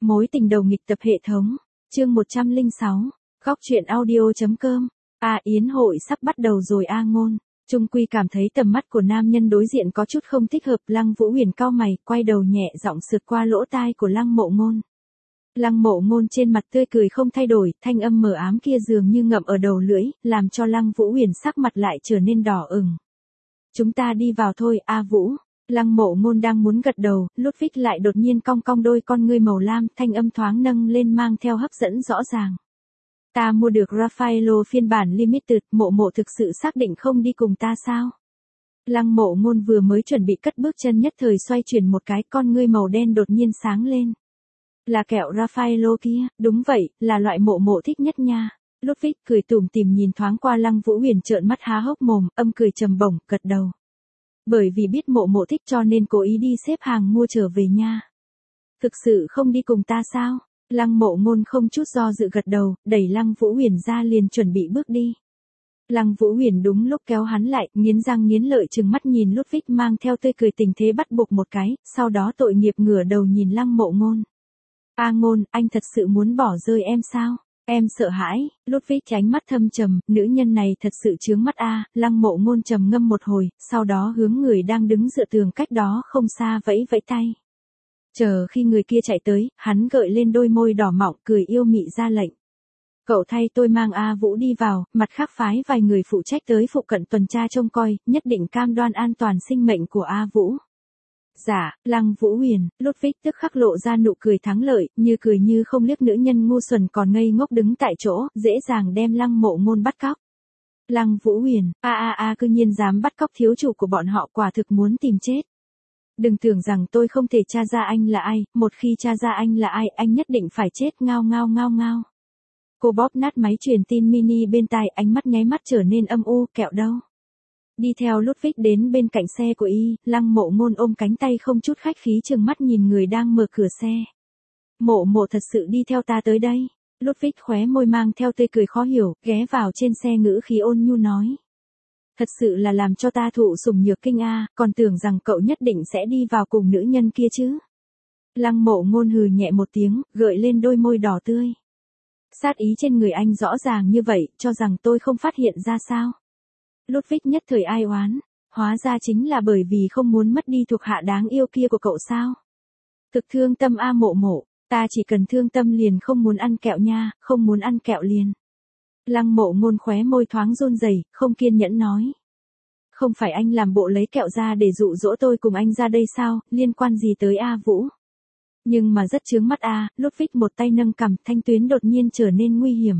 Mối tình đầu nghịch tập hệ thống. Chương 106. Góc truyện audio.com. Yến hội sắp bắt đầu rồi Ngôn. Trung Quy cảm thấy tầm mắt của nam nhân đối diện có chút không thích hợp, Lăng Vũ Huyền cau mày, quay đầu nhẹ giọng sượt qua lỗ tai của Lăng Mộ Ngôn. Lăng Mộ Ngôn trên mặt tươi cười không thay đổi, thanh âm mờ ám kia dường như ngậm ở đầu lưỡi, làm cho Lăng Vũ Huyền sắc mặt lại trở nên đỏ ửng. Chúng ta đi vào thôi, Vũ. Lăng Mộ Ngôn đang muốn gật đầu, Ludwig lại đột nhiên cong cong đôi con ngươi màu lam, thanh âm thoáng nâng lên mang theo hấp dẫn rõ ràng. Ta mua được Raffaello phiên bản limited, Mộ thực sự xác định không đi cùng ta sao? Lăng Mộ Ngôn vừa mới chuẩn bị cất bước chân nhất thời xoay chuyển một cái, con ngươi màu đen đột nhiên sáng lên. Là kẹo Raffaello kia, đúng vậy, là loại Mộ thích nhất nha. Ludwig cười tủm tỉm nhìn thoáng qua Lăng Vũ Huyền trợn mắt há hốc mồm, âm cười trầm bổng, gật đầu. Bởi vì biết Mộ thích cho nên cố ý đi xếp hàng mua trở về nha. Thực sự không đi cùng ta sao? Lăng Mộ Ngôn không chút do dự gật đầu, đẩy Lăng Vũ Huyền ra liền chuẩn bị bước đi. Lăng Vũ Huyền đúng lúc kéo hắn lại, nghiến răng nghiến lợi trừng mắt nhìn Ludwig mang theo tươi cười tình thế bắt buộc một cái, sau đó tội nghiệp ngửa đầu nhìn Lăng Mộ Ngôn. Ngôn, anh thật sự muốn bỏ rơi em sao? Em sợ hãi. Ludwig ánh mắt thâm trầm, nữ nhân này thật sự chướng mắt Lăng Mộ Ngôn trầm ngâm một hồi, sau đó hướng người đang đứng dựa tường cách đó không xa vẫy vẫy tay. Chờ khi người kia chạy tới, hắn gợi lên đôi môi đỏ mọng cười yêu mị ra lệnh. Cậu thay tôi mang Vũ đi vào, mặt khác phái vài người phụ trách tới phụ cận tuần tra trông coi, nhất định cam đoan an toàn sinh mệnh của Vũ. Dạ, Lăng Vũ Huyền. Ludwig tức khắc lộ ra nụ cười thắng lợi, như cười như không liếc nữ nhân ngu xuẩn còn ngây ngốc đứng tại chỗ, dễ dàng đem Lăng Mộ Ngôn bắt cóc. Lăng Vũ Huyền, cư nhiên dám bắt cóc thiếu chủ của bọn họ, quả thực muốn tìm chết. Đừng tưởng rằng tôi không thể tra ra anh là ai, một khi tra ra anh là ai, anh nhất định phải chết, ngao ngao ngao ngao. Cô bóp nát máy truyền tin mini bên tai, ánh mắt nháy mắt trở nên âm u, kẹo đâu. Đi theo Ludwig đến bên cạnh xe của Lăng Mộ Ngôn ôm cánh tay không chút khách khí trừng mắt nhìn người đang mở cửa xe. Mộ thật sự đi theo ta tới đây. Ludwig khóe môi mang theo tươi cười khó hiểu, ghé vào trên xe ngữ khí ôn nhu nói. Thật sự là làm cho ta thụ sủng nhược kinh còn tưởng rằng cậu nhất định sẽ đi vào cùng nữ nhân kia chứ. Lăng Mộ Ngôn hừ nhẹ một tiếng, gợi lên đôi môi đỏ tươi. Sát ý trên người anh rõ ràng như vậy, cho rằng tôi không phát hiện ra sao. Ludwig nhất thời ai oán, hóa ra chính là bởi vì không muốn mất đi thuộc hạ đáng yêu kia của cậu sao. Thực thương tâm Mộ, ta chỉ cần thương tâm liền, không muốn ăn kẹo nha, không muốn ăn kẹo liền. Lăng Mộ Ngôn khóe môi thoáng run rẩy, không kiên nhẫn nói. Không phải anh làm bộ lấy kẹo ra để dụ dỗ tôi cùng anh ra đây sao, liên quan gì tới Vũ? Nhưng mà rất chướng mắt Ludwig một tay nâng cằm, thanh tuyến đột nhiên trở nên nguy hiểm.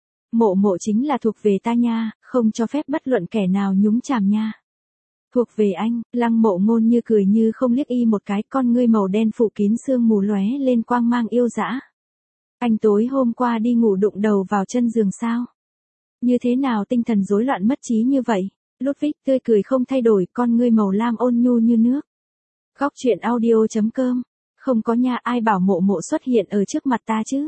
Mộ chính là thuộc về ta nha, không cho phép bất luận kẻ nào nhúng chàm nha. Thuộc về anh. Lăng Mộ Ngôn như cười như không liếc một cái, con ngươi màu đen phủ kín sương mù lóe lên quang mang yêu dã. Anh tối hôm qua đi ngủ đụng đầu vào chân giường sao? Như thế nào tinh thần rối loạn mất trí như vậy? Ludwig tươi cười không thay đổi, con ngươi màu lam ôn nhu như nước. Góc truyện audio.com. Không có nha, ai bảo Mộ xuất hiện ở trước mặt ta chứ?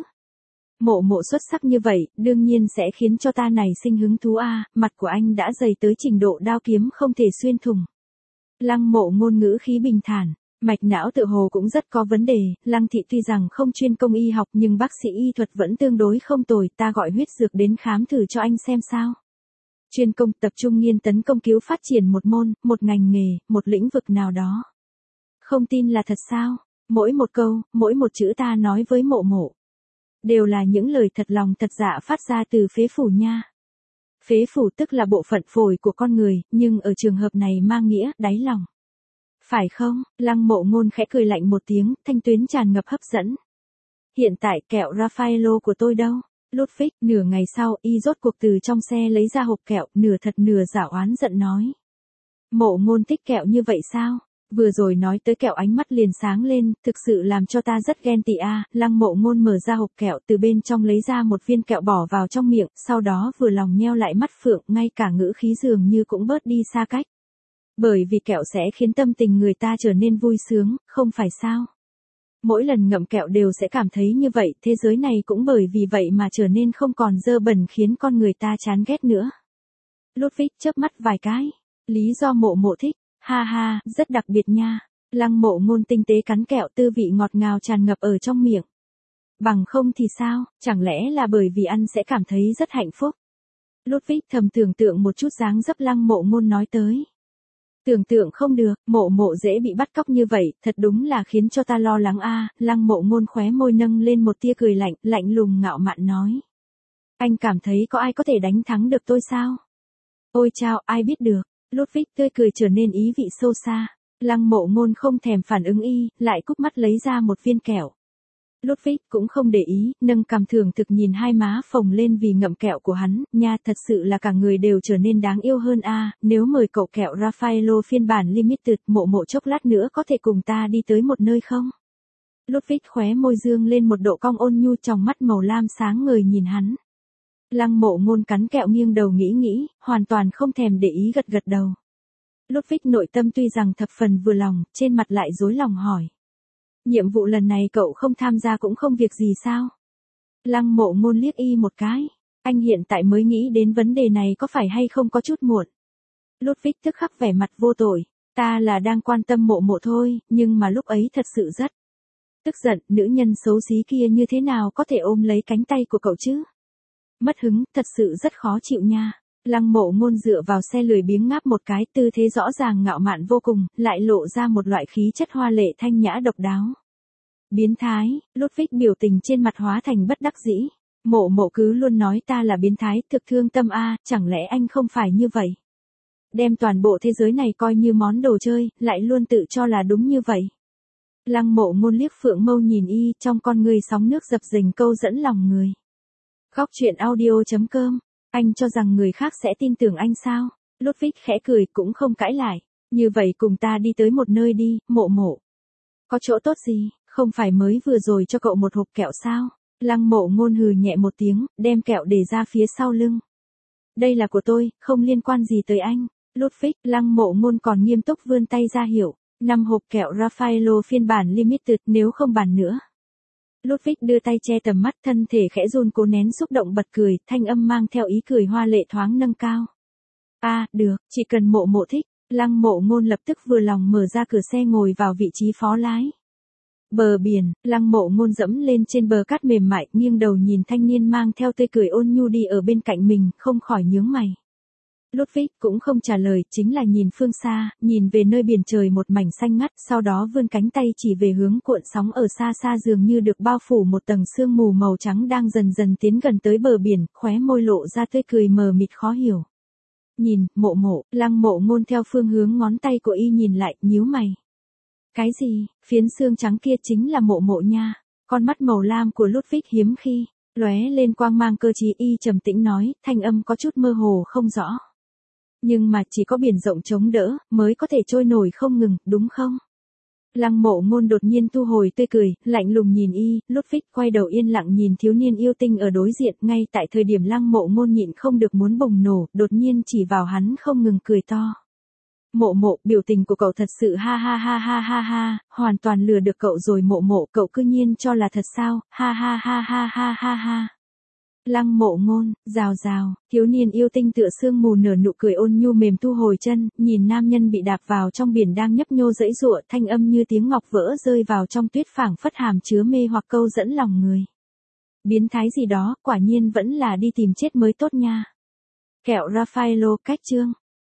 Mộ xuất sắc như vậy, đương nhiên sẽ khiến cho ta này sinh hứng thú mặt của anh đã dày tới trình độ đao kiếm không thể xuyên thủng. Lăng Mộ Ngôn ngữ khí bình thản, mạch não tự hồ cũng rất có vấn đề, Lăng thị tuy rằng không chuyên công y học nhưng bác sĩ y thuật vẫn tương đối không tồi, ta gọi huyết dược đến khám thử cho anh xem sao. Chuyên công tập trung nghiên tấn công cứu phát triển một môn, một ngành nghề, một lĩnh vực nào đó. Không tin là thật sao? Mỗi một câu, mỗi một chữ ta nói với Mộ đều là những lời thật lòng thật dạ phát ra từ phế phủ nha. Phế phủ tức là bộ phận phổi của con người, nhưng ở trường hợp này mang nghĩa đáy lòng. Phải không? Lăng Mộ Ngôn khẽ cười lạnh một tiếng, thanh tuyến tràn ngập hấp dẫn. Hiện tại kẹo Raffaello của tôi đâu? Ludwig, nửa ngày sau, rốt cuộc từ trong xe lấy ra hộp kẹo, nửa thật nửa giả oán giận nói. Mộ Ngôn thích kẹo như vậy sao? Vừa rồi nói tới kẹo ánh mắt liền sáng lên, thực sự làm cho ta rất ghen tị Lăng Mộ Ngôn mở ra hộp kẹo, từ bên trong lấy ra một viên kẹo bỏ vào trong miệng, sau đó vừa lòng nheo lại mắt phượng, ngay cả ngữ khí dường như cũng bớt đi xa cách. Bởi vì kẹo sẽ khiến tâm tình người ta trở nên vui sướng, không phải sao? Mỗi lần ngậm kẹo đều sẽ cảm thấy như vậy, thế giới này cũng bởi vì vậy mà trở nên không còn dơ bẩn khiến con người ta chán ghét nữa. Ludwig chớp mắt vài cái. Lý do Mộ thích. Ha, rất đặc biệt nha. Lăng Mộ Ngôn tinh tế cắn kẹo, tư vị ngọt ngào tràn ngập ở trong miệng. Bằng không thì sao, chẳng lẽ là bởi vì ăn sẽ cảm thấy rất hạnh phúc. Ludwig thầm tưởng tượng một chút dáng dấp Lăng Mộ Ngôn nói tới. Tưởng tượng không được, Mộ Mộ dễ bị bắt cóc như vậy, thật đúng là khiến cho ta lo lắng a. Lăng Mộ Ngôn khóe môi nâng lên một tia cười lạnh, lạnh lùng ngạo mạn nói. Anh cảm thấy có ai có thể đánh thắng được tôi sao? Ôi chao, ai biết được. Ludwig tươi cười trở nên ý vị sâu xa. Lăng Mộ Ngôn không thèm phản ứng lại cúp mắt lấy ra một viên kẹo. Ludwig cũng không để ý, nâng cằm thưởng thực nhìn hai má phồng lên vì ngậm kẹo của hắn, nha thật sự là cả người đều trở nên đáng yêu hơn a. Nếu mời cậu kẹo Raffaello phiên bản limited, Mộ Mộ chốc lát nữa có thể cùng ta đi tới một nơi không? Ludwig khóe môi dương lên một độ cong ôn nhu, trong mắt màu lam sáng ngời nhìn hắn. Lăng Mộ Ngôn cắn kẹo nghiêng đầu nghĩ, hoàn toàn không thèm để ý gật đầu. Ludwig nội tâm tuy rằng thập phần vừa lòng, trên mặt lại rối lòng hỏi. Nhiệm vụ lần này cậu không tham gia cũng không việc gì sao? Lăng Mộ Ngôn liếc một cái. Anh hiện tại mới nghĩ đến vấn đề này có phải hay không có chút muộn. Ludwig tức khắc vẻ mặt vô tội. Ta là đang quan tâm Mộ Mộ thôi, nhưng mà lúc ấy thật sự rất tức giận, nữ nhân xấu xí kia như thế nào có thể ôm lấy cánh tay của cậu chứ? Mất hứng, thật sự rất khó chịu nha. Lăng Mộ Ngôn dựa vào xe lười biếng ngáp một cái, tư thế rõ ràng ngạo mạn vô cùng, lại lộ ra một loại khí chất hoa lệ thanh nhã độc đáo. Biến thái, Ludwig biểu tình trên mặt hóa thành bất đắc dĩ. Mộ Mộ cứ luôn nói ta là biến thái, thực thương tâm a, chẳng lẽ anh không phải như vậy? Đem toàn bộ thế giới này coi như món đồ chơi, lại luôn tự cho là đúng như vậy. Lăng Mộ Ngôn liếc phượng mâu nhìn trong con người sóng nước dập dềnh câu dẫn lòng người. Khóc chuyện audio.com. Anh cho rằng người khác sẽ tin tưởng anh sao? Ludwig khẽ cười cũng không cãi lại. Như vậy cùng ta đi tới một nơi đi, Mộ Mộ. Có chỗ tốt gì, không phải mới vừa rồi cho cậu một hộp kẹo sao? Lăng Mộ Ngôn hừ nhẹ một tiếng, đem kẹo để ra phía sau lưng. Đây là của tôi, không liên quan gì tới anh. Ludwig, Lăng Mộ Ngôn còn nghiêm túc vươn tay ra hiệu. 5 hộp kẹo Raffaello phiên bản limited, nếu không bàn nữa. Ludwig đưa tay che tầm mắt, thân thể khẽ run cố nén xúc động bật cười, thanh âm mang theo ý cười hoa lệ thoáng nâng cao. Được, chỉ cần Mộ Mộ thích. Lăng Mộ Ngôn lập tức vừa lòng mở ra cửa xe ngồi vào vị trí phó lái. Bờ biển, Lăng Mộ Ngôn dẫm lên trên bờ cát mềm mại, nghiêng đầu nhìn thanh niên mang theo tươi cười ôn nhu đi ở bên cạnh mình, không khỏi nhướng mày. Ludwig cũng không trả lời, chính là nhìn phương xa, nhìn về nơi biển trời một mảnh xanh ngắt, sau đó vươn cánh tay chỉ về hướng cuộn sóng ở xa xa dường như được bao phủ một tầng sương mù màu trắng đang dần dần tiến gần tới bờ biển, khóe môi lộ ra tươi cười mờ mịt khó hiểu. Nhìn, Mộ Mộ, Lăng Mộ Ngôn theo phương hướng ngón tay của nhìn lại, nhíu mày. Cái gì, phiến xương trắng kia chính là Mộ Mộ nha. Con mắt màu lam của Ludwig hiếm khi lóe lên quang mang cơ trí, trầm tĩnh nói, thanh âm có chút mơ hồ không rõ. Nhưng mà chỉ có biển rộng chống đỡ, mới có thể trôi nổi không ngừng, đúng không? Lăng Mộ Ngôn đột nhiên thu hồi tươi cười, lạnh lùng nhìn Ludwig quay đầu yên lặng nhìn thiếu niên yêu tinh ở đối diện, ngay tại thời điểm Lăng Mộ Ngôn nhịn không được muốn bùng nổ, đột nhiên chỉ vào hắn không ngừng cười to. Mộ Mộ, biểu tình của cậu thật sự ha ha ha ha ha ha, hoàn toàn lừa được cậu rồi Mộ Mộ, cậu cứ nhiên cho là thật sao, ha ha ha ha ha ha ha. Lăng Mộ Ngôn, rào rào, thiếu niên yêu tinh tựa sương mù nở nụ cười ôn nhu mềm thu hồi chân, nhìn nam nhân bị đạp vào trong biển đang nhấp nhô giãy giụa, thanh âm như tiếng ngọc vỡ rơi vào trong tuyết phảng phất hàm chứa mê hoặc câu dẫn lòng người. Biến thái gì đó, quả nhiên vẫn là đi tìm chết mới tốt nha. Kẹo Raffaello cách chương.